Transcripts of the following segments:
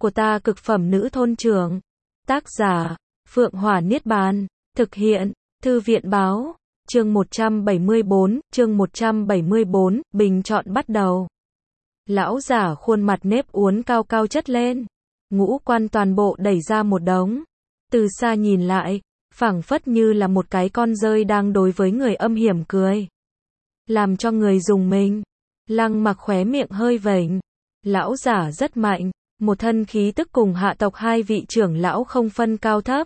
của ta cực phẩm nữ thôn trưởng. Tác giả, Phượng Hỏa Niết Bàn. Thực hiện, Thư viện Báo. Chương 174, bình chọn bắt đầu. Lão giả khuôn mặt nếp uốn cao cao chất lên. Ngũ quan toàn bộ đẩy ra một đống. Từ xa nhìn lại, phảng phất như là một cái con dơi đang đối với người âm hiểm cười. Làm cho người dùng mình. Lăng Mặc khóe miệng hơi vểnh. Lão giả rất mạnh, một thân khí tức cùng hạ tộc hai vị trưởng lão không phân cao thấp.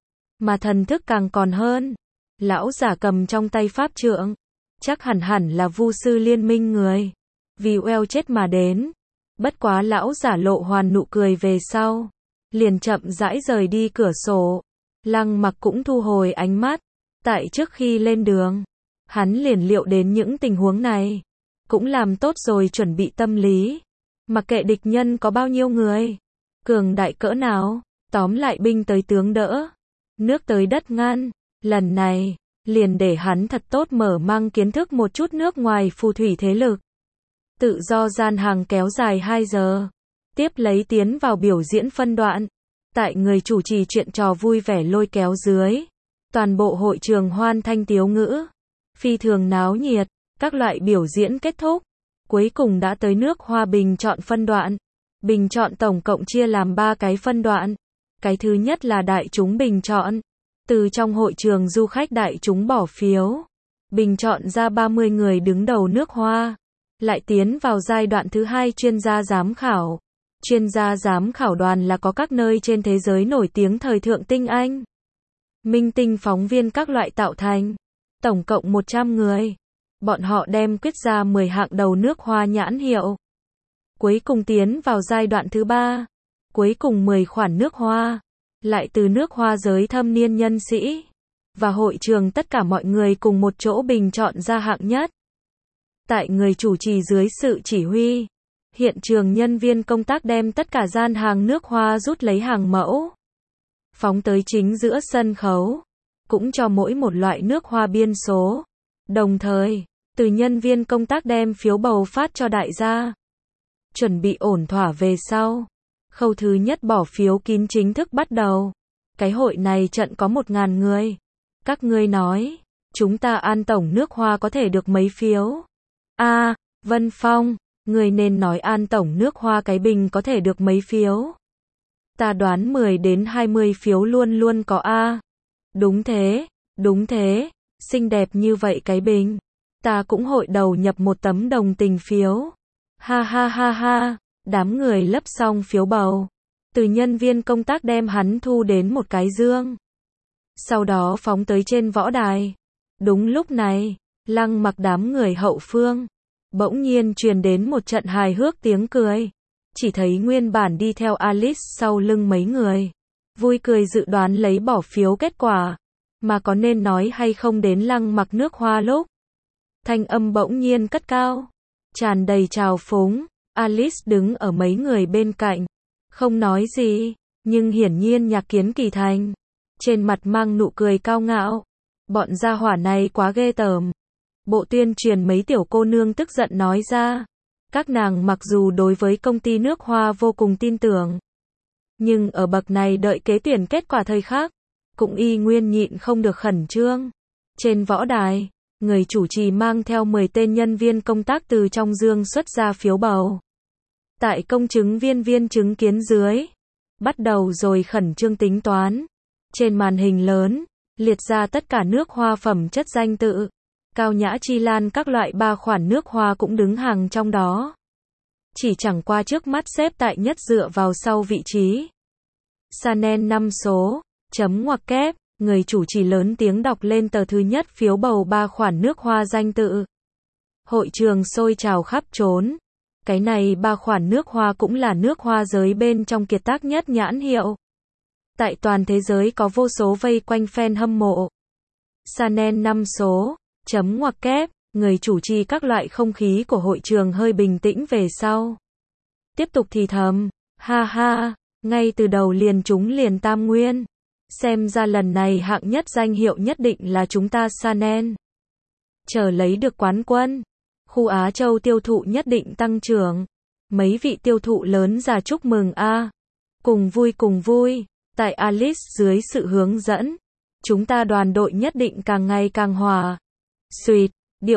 Mà thần thức càng còn hơn. Lão giả cầm trong tay pháp trượng. Chắc hẳn là vu sư liên minh người. Vì oeo chết mà đến. Bất quá lão giả lộ hoàn nụ cười về sau. Liền chậm rãi rời đi cửa sổ. Lăng Mặc cũng thu hồi ánh mắt. Tại trước khi lên đường, hắn liền liệu đến những tình huống này. Cũng làm tốt rồi chuẩn bị tâm lý. Mặc kệ địch nhân có bao nhiêu người. Cường đại cỡ nào. Tóm lại binh tới tướng đỡ. Nước tới đất ngăn. Lần này, liền để hắn thật tốt mở mang kiến thức một chút nước ngoài phù thủy thế lực. Tự do gian hàng kéo dài 2 giờ. Tiếp lấy tiến vào biểu diễn phân đoạn. Tại người chủ trì chuyện trò vui vẻ lôi kéo dưới. Toàn bộ hội trường hoan thanh tiếu ngữ. Phi thường náo nhiệt. Các loại biểu diễn kết thúc. Cuối cùng đã tới nước Hoa bình chọn phân đoạn. Bình chọn tổng cộng chia làm 3 cái phân đoạn. Cái thứ nhất là đại chúng bình chọn. Từ trong hội trường du khách đại chúng bỏ phiếu. Bình chọn ra 30 người đứng đầu nước Hoa. Lại tiến vào giai đoạn thứ 2 chuyên gia giám khảo. Chuyên gia giám khảo đoàn là có các nơi trên thế giới nổi tiếng thời thượng tinh anh. Minh tinh phóng viên các loại tạo thành. Tổng cộng 100 người. Bọn họ đem quyết ra 10 hạng đầu nước Hoa nhãn hiệu. Cuối cùng tiến vào giai đoạn thứ 3. Cuối cùng 10 khoản nước Hoa. Lại từ nước Hoa giới thâm niên nhân sĩ. Và hội trường tất cả mọi người cùng một chỗ bình chọn ra hạng nhất. Tại người chủ trì dưới sự chỉ huy. Hiện trường nhân viên công tác đem tất cả gian hàng nước Hoa rút lấy hàng mẫu. Phóng tới chính giữa sân khấu. Cũng cho mỗi một loại nước Hoa biên số. Đồng thời, từ nhân viên công tác đem phiếu bầu phát cho đại gia. Chuẩn bị ổn thỏa về sau. Khâu thứ nhất bỏ phiếu kín chính thức bắt đầu. Cái hội này trận có 1.000 người. Các ngươi nói, chúng ta an tổng nước Hoa có thể được mấy phiếu? Vân Phong, người nên nói an tổng nước Hoa cái bình có thể được mấy phiếu? Ta đoán 10 đến 20 phiếu luôn luôn có A. Đúng thế, xinh đẹp như vậy cái bình. Ta cũng hội đầu nhập một tấm đồng tình phiếu. Ha. Đám người lấp xong phiếu bầu. Từ nhân viên công tác đem hắn thu đến một cái dương. Sau đó phóng tới trên võ đài. Đúng lúc này, Lăng Mặc đám người hậu phương. Bỗng nhiên truyền đến một trận hài hước tiếng cười. Chỉ thấy nguyên bản đi theo Alice sau lưng mấy người. Vui cười dự đoán lấy bỏ phiếu kết quả. Mà có nên nói hay không đến Lăng Mặc nước Hoa lúc. Thanh âm bỗng nhiên cất cao. Tràn đầy trào phúng. Alice đứng ở mấy người bên cạnh. Không nói gì. Nhưng hiển nhiên Nhạc Kiến Kỳ Thành. Trên mặt mang nụ cười cao ngạo. Bọn gia hỏa này quá ghê tởm. Bộ tuyên truyền mấy tiểu cô nương tức giận nói ra. Các nàng mặc dù đối với công ty nước Hoa vô cùng tin tưởng. Nhưng ở bậc này đợi kế tuyển kết quả thời khắc. Cũng y nguyên nhịn không được khẩn trương. Trên võ đài, người chủ trì mang theo 10 tên nhân viên công tác từ trong dương xuất ra phiếu bầu. Tại công chứng viên chứng kiến dưới. Bắt đầu rồi khẩn trương tính toán. Trên màn hình lớn, liệt ra tất cả nước Hoa phẩm chất danh tự. Cao Nhã Chi Lan các loại 3 khoản nước Hoa cũng đứng hàng trong đó. Chỉ chẳng qua trước mắt xếp tại nhất dựa vào sau vị trí. Chanel 5 số, chấm ngoặc kép, người chủ trì lớn tiếng đọc lên tờ thứ nhất phiếu bầu 3 khoản nước Hoa danh tự. Hội trường sôi trào khắp trốn. Cái này 3 khoản nước Hoa cũng là nước Hoa giới bên trong kiệt tác nhất nhãn hiệu. Tại toàn thế giới có vô số vây quanh fan hâm mộ. Chanel 5 số, chấm ngoặc kép, người chủ trì các loại không khí của hội trường hơi bình tĩnh về sau. Tiếp tục thì thầm, ha, ngay từ đầu liền chúng liền tam nguyên. Xem ra lần này hạng nhất danh hiệu nhất định là chúng ta Chanel. Chờ lấy được quán quân. Khu Á Châu tiêu thụ nhất định tăng trưởng. Mấy vị tiêu thụ lớn ra chúc mừng a. Cùng vui, tại Alice dưới sự hướng dẫn, chúng ta đoàn đội nhất định càng ngày càng hòa. Xuyệt,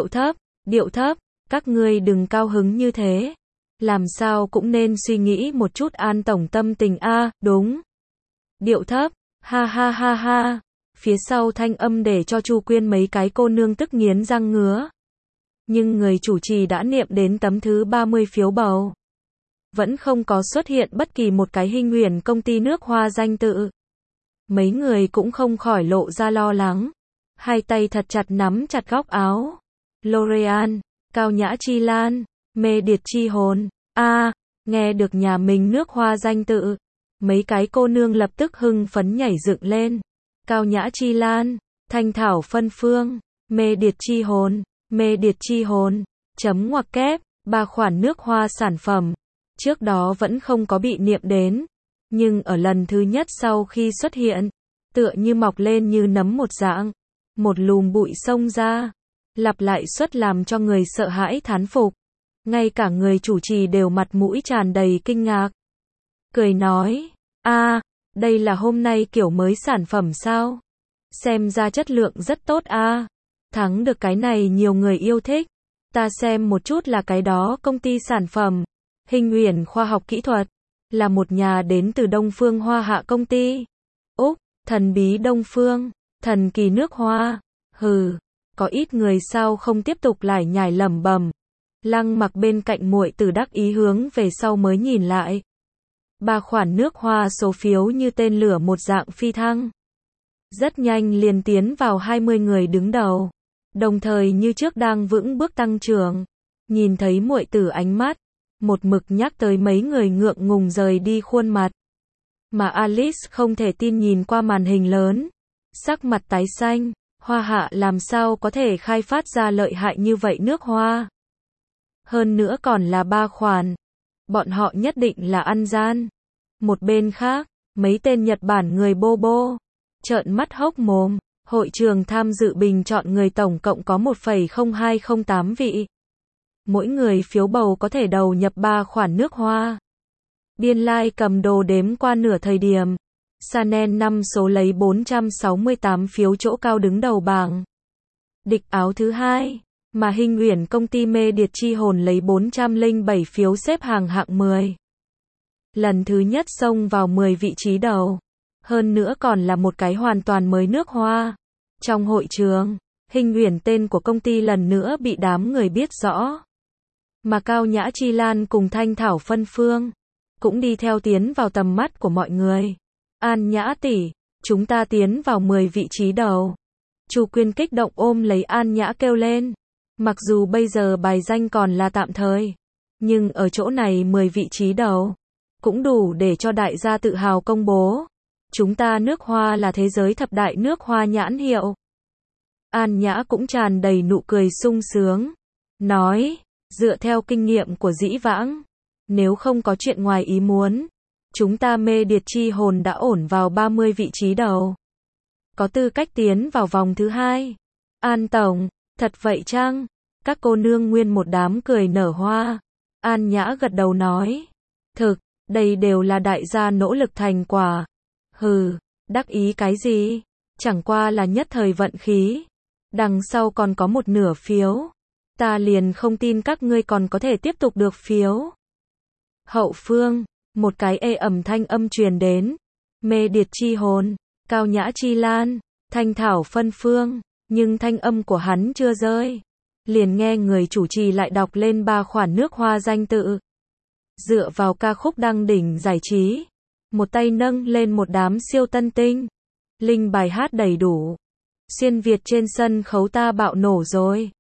điệu thấp, các ngươi đừng cao hứng như thế. Làm sao cũng nên suy nghĩ một chút An tổng tâm tình a, đúng. Điệu thấp, ha ha ha ha. Phía sau thanh âm để cho Chu Quyên mấy cái cô nương tức nghiến răng ngứa. Nhưng người chủ trì đã niệm đến tấm thứ 30 phiếu bầu. Vẫn không có xuất hiện bất kỳ một cái Hinh Uyển công ty nước hoa danh tự. Mấy người cũng không khỏi lộ ra lo lắng. Hai tay thật chặt nắm chặt góc áo. L'Oreal, Cao Nhã Chi Lan, Mê Điệt Chi Hồn. Nghe được nhà mình nước hoa danh tự. Mấy cái cô nương lập tức hưng phấn nhảy dựng lên. Cao Nhã Chi Lan, Thanh Thảo Phân Phương, Mê Điệt Chi Hồn, chấm ngoặc kép, 3 khoản nước hoa sản phẩm. Trước đó vẫn không có bị niệm đến. Nhưng ở lần thứ nhất sau khi xuất hiện, tựa như mọc lên như nấm một dạng. Một lùm bụi xông ra. Lặp lại suất làm cho người sợ hãi thán phục. Ngay cả người chủ trì đều mặt mũi tràn đầy kinh ngạc. Cười nói, đây là hôm nay kiểu mới sản phẩm sao? Xem ra chất lượng rất tốt thắng được cái này nhiều người yêu thích. Ta xem một chút là cái đó công ty sản phẩm. Hinh Uyển Khoa học Kỹ thuật. Là một nhà đến từ Đông Phương Hoa Hạ công ty. Úc, thần bí Đông Phương, thần kỳ nước hoa. Có ít người sao không tiếp tục lải nhải lẩm bẩm. Lăng Mặc bên cạnh muội tử đắc ý hướng về sau mới nhìn lại. 3 khoản nước hoa số phiếu như tên lửa một dạng phi thăng. Rất nhanh liền tiến vào 20 người đứng đầu. Đồng thời như trước đang vững bước tăng trưởng. Nhìn thấy muội tử ánh mắt, một mực nhắc tới mấy người ngượng ngùng rời đi khuôn mặt. Mà Alice không thể tin nhìn qua màn hình lớn. Sắc mặt tái xanh, Hoa Hạ làm sao có thể khai phát ra lợi hại như vậy nước hoa. Hơn nữa còn là 3 khoản. Bọn họ nhất định là ăn gian. Một bên khác, mấy tên Nhật Bản người bobo trợn mắt hốc mồm. Hội trường tham dự bình chọn người tổng cộng có 1,0208 vị. Mỗi người phiếu bầu có thể đầu nhập 3 khoản nước hoa. Biên lai cầm đồ đếm qua nửa thời điểm. Chanel 5 số lấy 468 phiếu chỗ cao đứng đầu bảng. Địch áo thứ hai, mà Hinh Uyển công ty Mê Điệt Chi Hồn lấy 407 phiếu xếp hàng hạng 10. Lần thứ nhất xông vào 10 vị trí đầu. Hơn nữa còn là một cái hoàn toàn mới nước hoa. Trong hội trường, Hinh Uyển tên của công ty lần nữa bị đám người biết rõ. Mà Cao Nhã Chi Lan cùng Thanh Thảo Phân Phương cũng đi theo tiến vào tầm mắt của mọi người. An Nhã tỷ, chúng ta tiến vào 10 vị trí đầu. Chu Quyên kích động ôm lấy An Nhã kêu lên. Mặc dù bây giờ bài danh còn là tạm thời, nhưng ở chỗ này 10 vị trí đầu cũng đủ để cho đại gia tự hào công bố. Chúng ta nước hoa là thế giới thập đại nước hoa nhãn hiệu. An Nhã cũng tràn đầy nụ cười sung sướng. Nói, dựa theo kinh nghiệm của dĩ vãng, nếu không có chuyện ngoài ý muốn, chúng ta Mê Điệt Chi Hồn đã ổn vào 30 vị trí đầu. Có tư cách tiến vào vòng thứ hai. An tổng, thật vậy chăng? Các cô nương nguyên một đám cười nở hoa. An Nhã gật đầu nói. Thực, đây đều là đại gia nỗ lực thành quả. Đắc ý cái gì? Chẳng qua là nhất thời vận khí. Đằng sau còn có một nửa phiếu. Ta liền không tin các ngươi còn có thể tiếp tục được phiếu. Hậu phương, một cái ê ẩm thanh âm truyền đến. Mê Điệt Chi Hồn, Cao Nhã Chi Lan, Thanh Thảo Phân Phương. Nhưng thanh âm của hắn chưa rơi. Liền nghe người chủ trì lại đọc lên 3 khoản nước hoa danh tự. Dựa vào ca khúc đăng đỉnh giải trí. Một tay nâng lên một đám siêu tân tinh. Linh bài hát đầy đủ. Xuyên Việt trên sân khấu ta bạo nổ rồi.